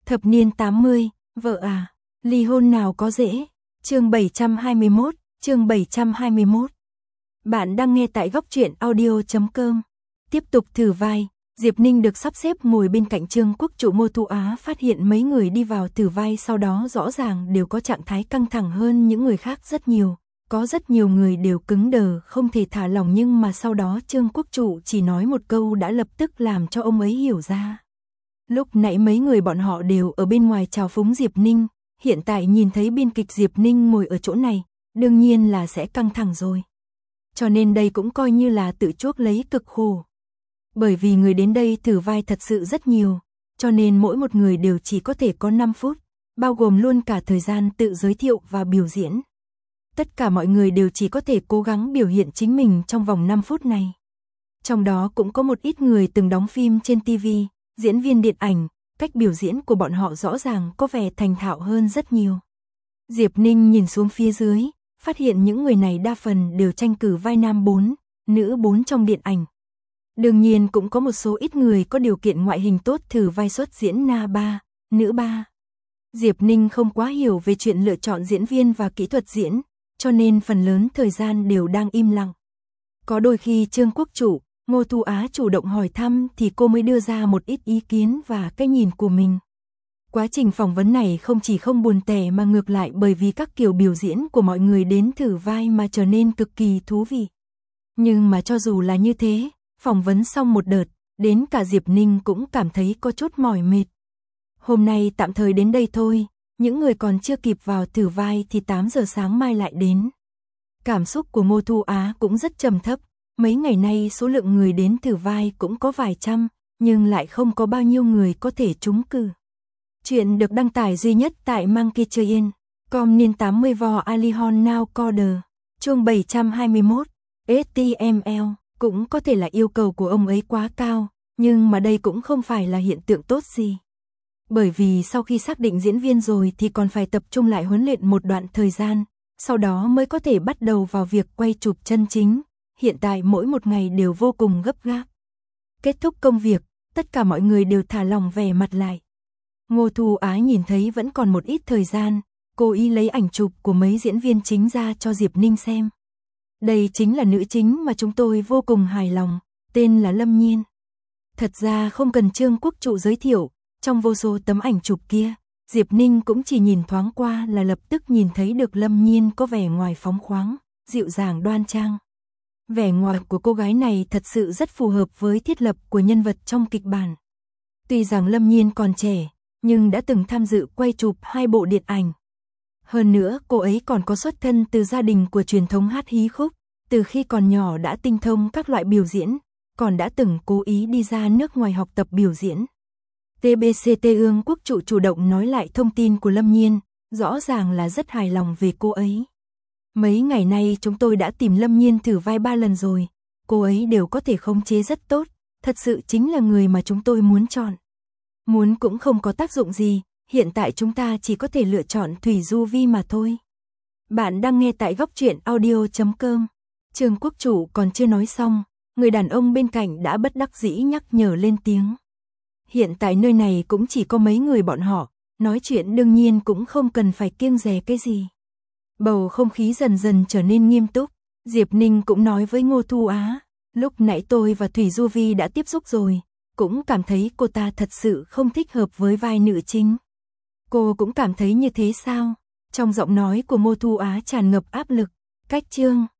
Thập niên 80, vợ à, ly hôn nào có dễ. Chương 721, chương 721. Bạn đang nghe tại góc truyện audio.com. Tiếp tục thử vai, Diệp Ninh được sắp xếp ngồi bên cạnh Trương Quốc Trụ. Ngô Thu Á phát hiện mấy người đi vào thử vai sau đó rõ ràng đều có trạng thái căng thẳng hơn những người khác rất nhiều. Có rất nhiều người đều cứng đờ không thể thả lỏng, nhưng mà sau đó Trương Quốc Trụ chỉ nói một câu đã lập tức làm cho ông ấy hiểu ra. Lúc nãy mấy người bọn họ đều ở bên ngoài chào phúng Diệp Ninh, hiện tại nhìn thấy biên kịch Diệp Ninh ngồi ở chỗ này, đương nhiên là sẽ căng thẳng rồi. Cho nên đây cũng coi như là tự chuốc lấy cực khổ. Bởi vì người đến đây thử vai thật sự rất nhiều, cho nên mỗi một người đều chỉ có thể có 5 phút, bao gồm luôn cả thời gian tự giới thiệu và biểu diễn. Tất cả mọi người đều chỉ có thể cố gắng biểu hiện chính mình trong vòng 5 phút này. Trong đó cũng có một ít người từng đóng phim trên TV, diễn viên điện ảnh, cách biểu diễn của bọn họ rõ ràng có vẻ thành thạo hơn rất nhiều. Diệp Ninh nhìn xuống phía dưới, phát hiện những người này đa phần đều tranh cử vai nam 4, nữ 4 trong điện ảnh. Đương nhiên cũng có một số ít người có điều kiện ngoại hình tốt thử vai xuất diễn nam 3, nữ 3. Diệp Ninh không quá hiểu về chuyện lựa chọn diễn viên và kỹ thuật diễn, cho nên phần lớn thời gian đều đang im lặng. Có đôi khi Trương Quốc Trụ, Ngô Thu Á chủ động hỏi thăm thì cô mới đưa ra một ít ý kiến và cái nhìn của mình. Quá trình phỏng vấn này không chỉ không buồn tẻ mà ngược lại bởi vì các kiểu biểu diễn của mọi người đến thử vai mà trở nên cực kỳ thú vị. Nhưng mà cho dù là như thế, phỏng vấn xong một đợt, đến cả Diệp Ninh cũng cảm thấy có chút mỏi mệt. Hôm nay tạm thời đến đây thôi, những người còn chưa kịp vào thử vai thì 8 giờ sáng mai lại đến. Cảm xúc của Ngô Thu Á cũng rất trầm thấp, mấy ngày nay số lượng người đến thử vai cũng có vài trăm, nhưng lại không có bao nhiêu người có thể trúng cử. Chuyện được đăng tải duy nhất tại Monkeytrain.com niên 80 vò Alihon Now Coder, chương 721, HTML, cũng có thể là yêu cầu của ông ấy quá cao, nhưng mà đây cũng không phải là hiện tượng tốt gì. Bởi vì sau khi xác định diễn viên rồi thì còn phải tập trung lại huấn luyện một đoạn thời gian, sau đó mới có thể bắt đầu vào việc quay chụp chân chính. Hiện tại mỗi một ngày đều vô cùng gấp gáp. Kết thúc công việc, tất cả mọi người đều thả lỏng vẻ mặt lại. Ngô Thu Á nhìn thấy vẫn còn một ít thời gian, cô ý lấy ảnh chụp của mấy diễn viên chính ra cho Diệp Ninh xem. Đây chính là nữ chính mà chúng tôi vô cùng hài lòng, tên là Lâm Nhiên. Thật ra không cần Trương Quốc Trụ giới thiệu, trong vô số tấm ảnh chụp kia, Diệp Ninh cũng chỉ nhìn thoáng qua là lập tức nhìn thấy được Lâm Nhiên có vẻ ngoài phóng khoáng, dịu dàng đoan trang. Vẻ ngoài của cô gái này thật sự rất phù hợp với thiết lập của nhân vật trong kịch bản. Tuy rằng Lâm Nhiên còn trẻ, nhưng đã từng tham dự quay chụp 2 bộ điện ảnh. Hơn nữa, cô ấy còn có xuất thân từ gia đình của truyền thống hát hí khúc, từ khi còn nhỏ đã tinh thông các loại biểu diễn, còn đã từng cố ý đi ra nước ngoài học tập biểu diễn. TBCT Ương Quốc Trụ chủ động nói lại thông tin của Lâm Nhiên, rõ ràng là rất hài lòng về cô ấy. Mấy ngày nay chúng tôi đã tìm Lâm Nhiên thử vai 3 lần rồi, cô ấy đều có thể khống chế rất tốt, thật sự chính là người mà chúng tôi muốn chọn. Muốn cũng không có tác dụng gì, hiện tại chúng ta chỉ có thể lựa chọn Thủy Du Vi mà thôi. Bạn đang nghe tại góc truyện audio.com. Trương Quốc Trụ còn chưa nói xong, người đàn ông bên cạnh đã bất đắc dĩ nhắc nhở lên tiếng. Hiện tại nơi này cũng chỉ có mấy người bọn họ, nói chuyện đương nhiên cũng không cần phải kiêng dè cái gì. Bầu không khí dần dần trở nên nghiêm túc, Diệp Ninh cũng nói với Ngô Thu Á, lúc nãy tôi và Thủy Du Vi đã tiếp xúc rồi, cũng cảm thấy cô ta thật sự không thích hợp với vai nữ chính. Cô cũng cảm thấy như thế sao? Trong giọng nói của Ngô Thu Á tràn ngập áp lực, cách chương.